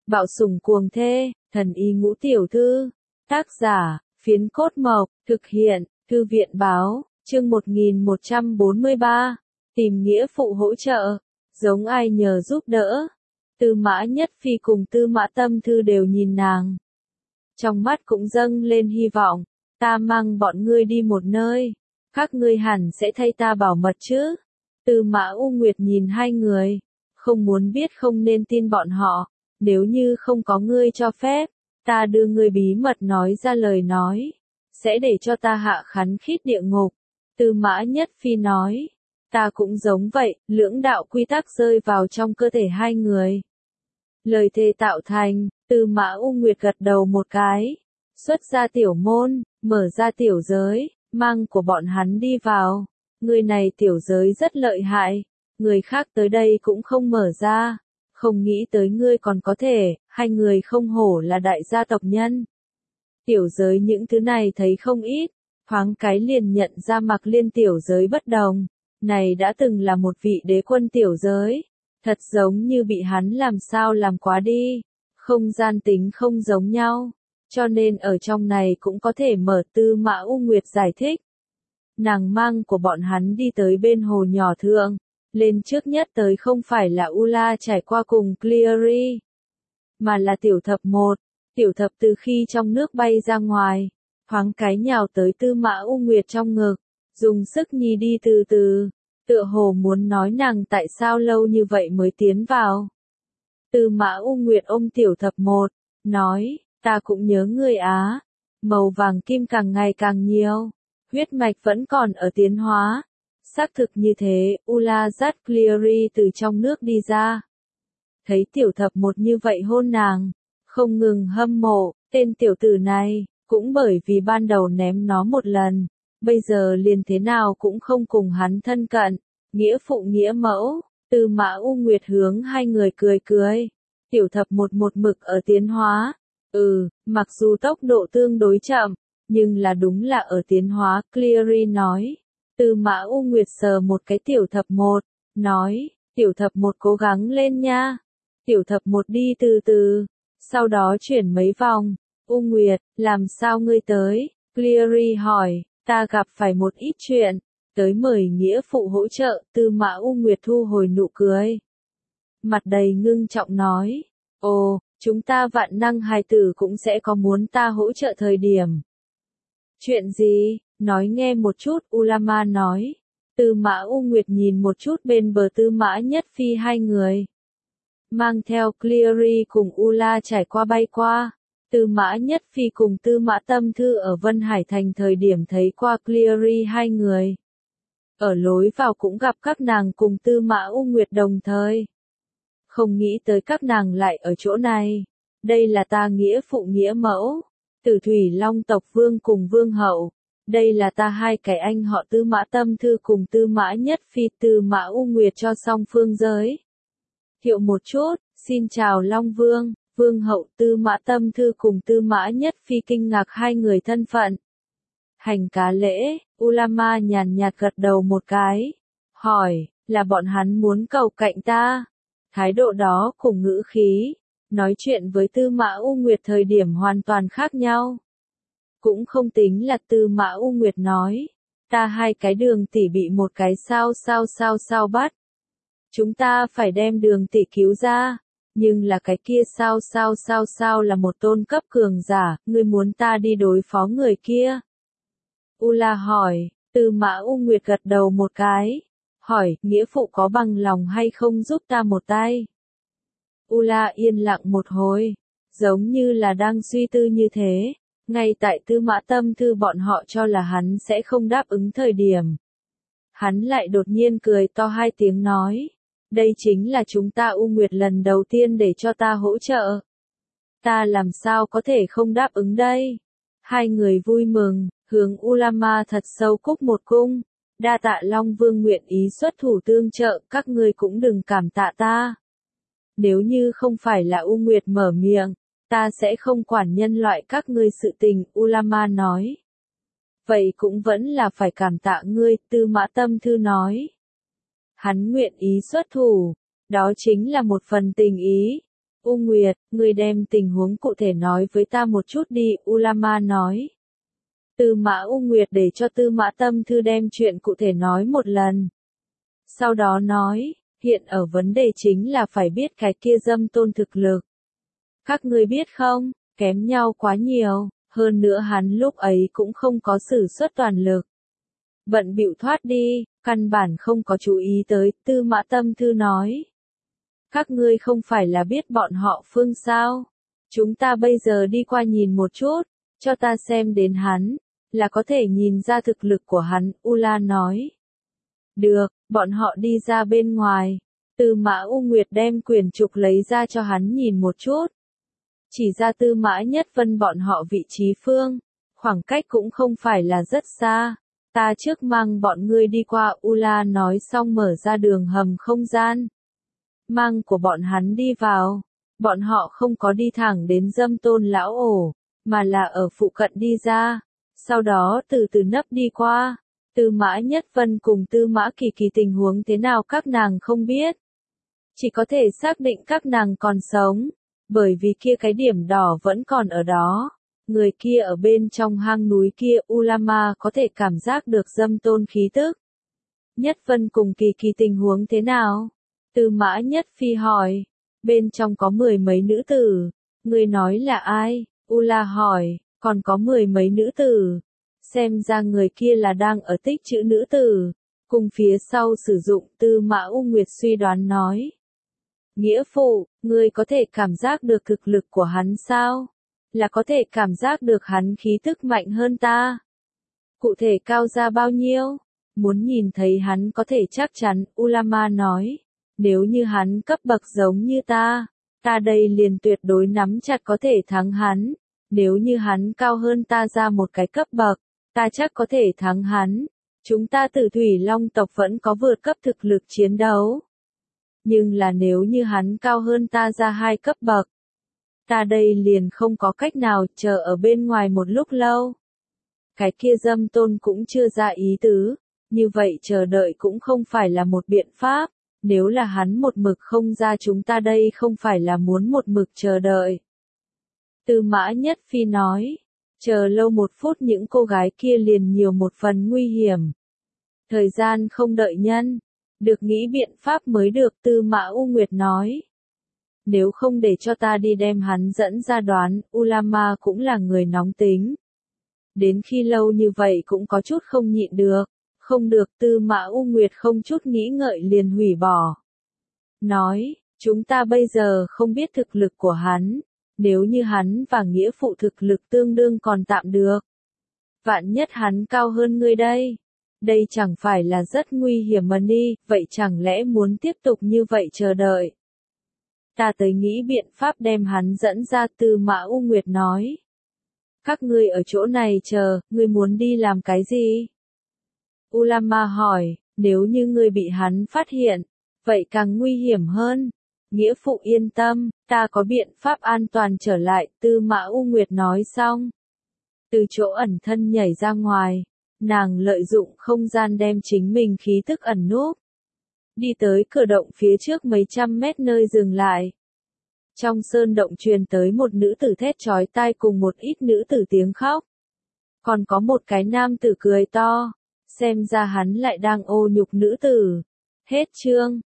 Bạo sủng cuồng thê, thần y ngũ tiểu thư. Tác giả, Phiến Cốt Mộc, thực hiện, Thư viện báo, chương 1143. Tìm nghĩa phụ hỗ trợ, giống ai nhờ giúp đỡ. Tư Mã Nhất Phi cùng Tư Mã Tâm Thư đều nhìn nàng. Trong mắt cũng dâng lên hy vọng, ta mang bọn ngươi đi một nơi, các ngươi hẳn sẽ thay ta bảo mật chứ. Tư Mã U Nguyệt nhìn hai người, không muốn biết không nên tin bọn họ, nếu như không có ngươi cho phép, ta đưa ngươi bí mật nói ra lời nói, sẽ để cho ta hạ khắn khít địa ngục. Tư Mã Nhất Phi nói, ta cũng giống vậy, lưỡng đạo quy tắc rơi vào trong cơ thể hai người. Lời thề tạo thành, Tư Mã U Nguyệt gật đầu một cái, xuất ra tiểu môn, mở ra tiểu giới, mang của bọn hắn đi vào. Người này tiểu giới rất lợi hại, người khác tới đây cũng không mở ra, không nghĩ tới ngươi còn có thể, hai người không hổ là đại gia tộc nhân. Tiểu giới những thứ này thấy không ít, thoáng cái liền nhận ra Mạc Liên tiểu giới bất đồng, này đã từng là một vị đế quân tiểu giới, thật giống như bị hắn làm sao làm quá đi, không gian tính không giống nhau, cho nên ở trong này cũng có thể mở. Tư Mã U Nguyệt giải thích. Nàng mang của bọn hắn đi tới bên hồ nhỏ thượng, lên trước nhất tới không phải là Ula trải qua cùng Cleary, mà là tiểu thập một. Tiểu thập từ khi trong nước bay ra ngoài, thoáng cái nhào tới Tư Mã U Nguyệt trong ngực, dùng sức nhi đi từ từ, tựa hồ muốn nói nàng tại sao lâu như vậy mới tiến vào. Tư Mã U Nguyệt ôm tiểu thập một, nói, ta cũng nhớ ngươi á, màu vàng kim càng ngày càng nhiều, huyết mạch vẫn còn ở tiến hóa. Xác thực như thế, Ula dắt Cleary từ trong nước đi ra. Thấy tiểu thập một như vậy hôn nàng, không ngừng hâm mộ, tên tiểu tử này, cũng bởi vì ban đầu ném nó một lần, bây giờ liền thế nào cũng không cùng hắn thân cận, nghĩa phụ nghĩa mẫu. Tư Mã U Nguyệt hướng hai người cười cười, tiểu thập một mực ở tiến hóa, mặc dù tốc độ tương đối chậm, nhưng là đúng là ở tiến hóa. Cleary nói. Tư Mã U Nguyệt sờ một cái tiểu thập một, nói, tiểu thập một cố gắng lên nha. Tiểu thập một đi từ từ, sau đó chuyển mấy vòng. U Nguyệt, làm sao ngươi tới? Cleary hỏi, ta gặp phải một ít chuyện, tới mời nghĩa phụ hỗ trợ. Tư Mã U Nguyệt thu hồi nụ cười, mặt đầy ngưng trọng nói, ồ, chúng ta vạn năng hài tử cũng sẽ có muốn ta hỗ trợ thời điểm. Chuyện gì? Nói nghe một chút. Ulama nói. Tư Mã U Nguyệt nhìn một chút bên bờ Tư Mã Nhất Phi hai người, mang theo Cleary cùng Ula trải qua bay qua. Tư Mã Nhất Phi cùng Tư Mã Tâm Thư ở Vân Hải Thành thời điểm thấy qua Cleary hai người. Ở lối vào cũng gặp các nàng cùng Tư Mã U Nguyệt đồng thời. Không nghĩ tới các nàng lại ở chỗ này. Đây là ta nghĩa phụ nghĩa mẫu, Tử Thủy Long tộc vương cùng vương hậu. Đây là ta hai cái anh họ Tư Mã Tâm Thư cùng Tư Mã Nhất Phi. Tư Mã U Nguyệt cho song phương giới thiệu một chút, xin chào Long Vương, Vương hậu. Tư Mã Tâm Thư cùng Tư Mã Nhất Phi kinh ngạc hai người thân phận. Hành cá lễ. Ulama nhàn nhạt gật đầu một cái, hỏi, là bọn hắn muốn cầu cạnh ta? Thái độ đó cùng ngữ khí, nói chuyện với Tư Mã U Nguyệt thời điểm hoàn toàn khác nhau. Cũng không tính là Tư Mã U Nguyệt nói, ta hai cái Đường tỷ bị một cái sao bắt. Chúng ta phải đem Đường tỷ cứu ra, nhưng là cái kia sao là một tôn cấp cường giả, ngươi muốn ta đi đối phó người kia? Ula hỏi. Tư Mã U Nguyệt gật đầu một cái, hỏi, nghĩa phụ có bằng lòng hay không giúp ta một tay? Ula yên lặng một hồi, giống như là đang suy tư như thế. Ngay tại Tư Mã Tâm Thư bọn họ cho là hắn sẽ không đáp ứng thời điểm, hắn lại đột nhiên cười to hai tiếng nói, đây chính là chúng ta U Nguyệt lần đầu tiên để cho ta hỗ trợ. Ta làm sao có thể không đáp ứng đây? Hai người vui mừng, hướng Ulama thật sâu cúc một cung, đa tạ Long Vương nguyện ý xuất thủ tương trợ, các ngươi cũng đừng cảm tạ ta. Nếu như không phải là U Nguyệt mở miệng, ta sẽ không quản nhân loại các ngươi sự tình. Ulama nói. Vậy cũng vẫn là phải cảm tạ ngươi. Tư Mã Tâm Thư nói. Hắn nguyện ý xuất thủ, đó chính là một phần tình ý. U Nguyệt, ngươi đem tình huống cụ thể nói với ta một chút đi, Ulama nói. Tư Mã U Nguyệt để cho Tư Mã Tâm Thư đem chuyện cụ thể nói một lần. Sau đó nói, hiện ở vấn đề chính là phải biết cái kia Dâm Tôn thực lực. Các ngươi biết không, kém nhau quá nhiều, hơn nữa hắn lúc ấy cũng không có sử xuất toàn lực. Bận bịu thoát đi, căn bản không có chú ý tới, Tư Mã Tâm Thư nói. Các ngươi không phải là biết bọn họ phương sao? Chúng ta bây giờ đi qua nhìn một chút, cho ta xem đến hắn, là có thể nhìn ra thực lực của hắn, Ula nói. Được, bọn họ đi ra bên ngoài, Tư Mã U Nguyệt đem quyển trục lấy ra cho hắn nhìn một chút. Chỉ ra Tư Mã Nhất Vân bọn họ vị trí phương, khoảng cách cũng không phải là rất xa. Ta trước mang bọn ngươi đi qua, Ula nói xong mở ra đường hầm không gian. Mang của bọn hắn đi vào, bọn họ không có đi thẳng đến Dâm Tôn lão ổ, mà là ở phụ cận đi ra, sau đó từ từ nấp đi qua. Tư Mã Nhất Vân cùng Tư Mã Kỳ Kỳ tình huống thế nào các nàng không biết. Chỉ có thể xác định các nàng còn sống, bởi vì kia cái điểm đỏ vẫn còn ở đó. Người kia ở bên trong hang núi kia, Ulama có thể cảm giác được Dâm Tôn khí tức. Nhất Vân cùng Kỳ Kỳ tình huống thế nào? Tư Mã Nhất Phi hỏi, bên trong có 10 mấy nữ tử, người nói là ai? Ula hỏi, còn có 10 mấy nữ tử. Xem ra người kia là đang ở tích trữ nữ tử, cùng phía sau sử dụng. Tư Mã U Nguyệt suy đoán nói. Nghĩa phụ, ngươi có thể cảm giác được thực lực của hắn sao? Là có thể cảm giác được hắn khí tức mạnh hơn ta. Cụ thể cao ra bao nhiêu? Muốn nhìn thấy hắn có thể chắc chắn, Ulama nói. Nếu như hắn cấp bậc giống như ta đây liền tuyệt đối nắm chặt có thể thắng hắn. Nếu như hắn cao hơn ta ra một cái cấp bậc, ta chắc có thể thắng hắn. Chúng ta Tử Thủy Long tộc vẫn có vượt cấp thực lực chiến đấu. Nhưng là nếu như hắn cao hơn ta ra 2 cấp bậc, ta đây liền không có cách nào, chờ ở bên ngoài một lúc lâu. Cái kia Dâm Tôn cũng chưa ra ý tứ, như vậy chờ đợi cũng không phải là một biện pháp. Nếu là hắn một mực không ra, chúng ta đây không phải là muốn một mực chờ đợi. Tư Mã Nhất Phi nói, chờ lâu 1 phút những cô gái kia liền nhiều một phần nguy hiểm. Thời gian không đợi nhân, được nghĩ biện pháp mới được, Tư Mã U Nguyệt nói. Nếu không để cho ta đi đem hắn dẫn ra đoán, Ulama cũng là người nóng tính. Đến khi lâu như vậy cũng có chút không nhịn được. Không được, Tư Mã U Nguyệt không chút nghĩ ngợi liền hủy bỏ. Nói, chúng ta bây giờ không biết thực lực của hắn, nếu như hắn và nghĩa phụ thực lực tương đương còn tạm được. Vạn nhất hắn cao hơn ngươi đây. Đây chẳng phải là rất nguy hiểm mà đi, vậy chẳng lẽ muốn tiếp tục như vậy chờ đợi. Ta tới nghĩ biện pháp đem hắn dẫn ra, Tư Mã U Nguyệt nói. Các ngươi ở chỗ này chờ, ngươi muốn đi làm cái gì? Ulama hỏi, nếu như ngươi bị hắn phát hiện, vậy càng nguy hiểm hơn. Nghĩa phụ yên tâm, ta có biện pháp an toàn trở lại, Tư Mã U Nguyệt nói xong. Từ chỗ ẩn thân nhảy ra ngoài, nàng lợi dụng không gian đem chính mình khí tức ẩn núp. Đi tới cửa động phía trước mấy trăm mét nơi dừng lại. Trong sơn động truyền tới một nữ tử thét chói tai cùng một ít nữ tử tiếng khóc. Còn có một cái nam tử cười to. Xem ra hắn lại đang ô nhục nữ tử. Hết chương.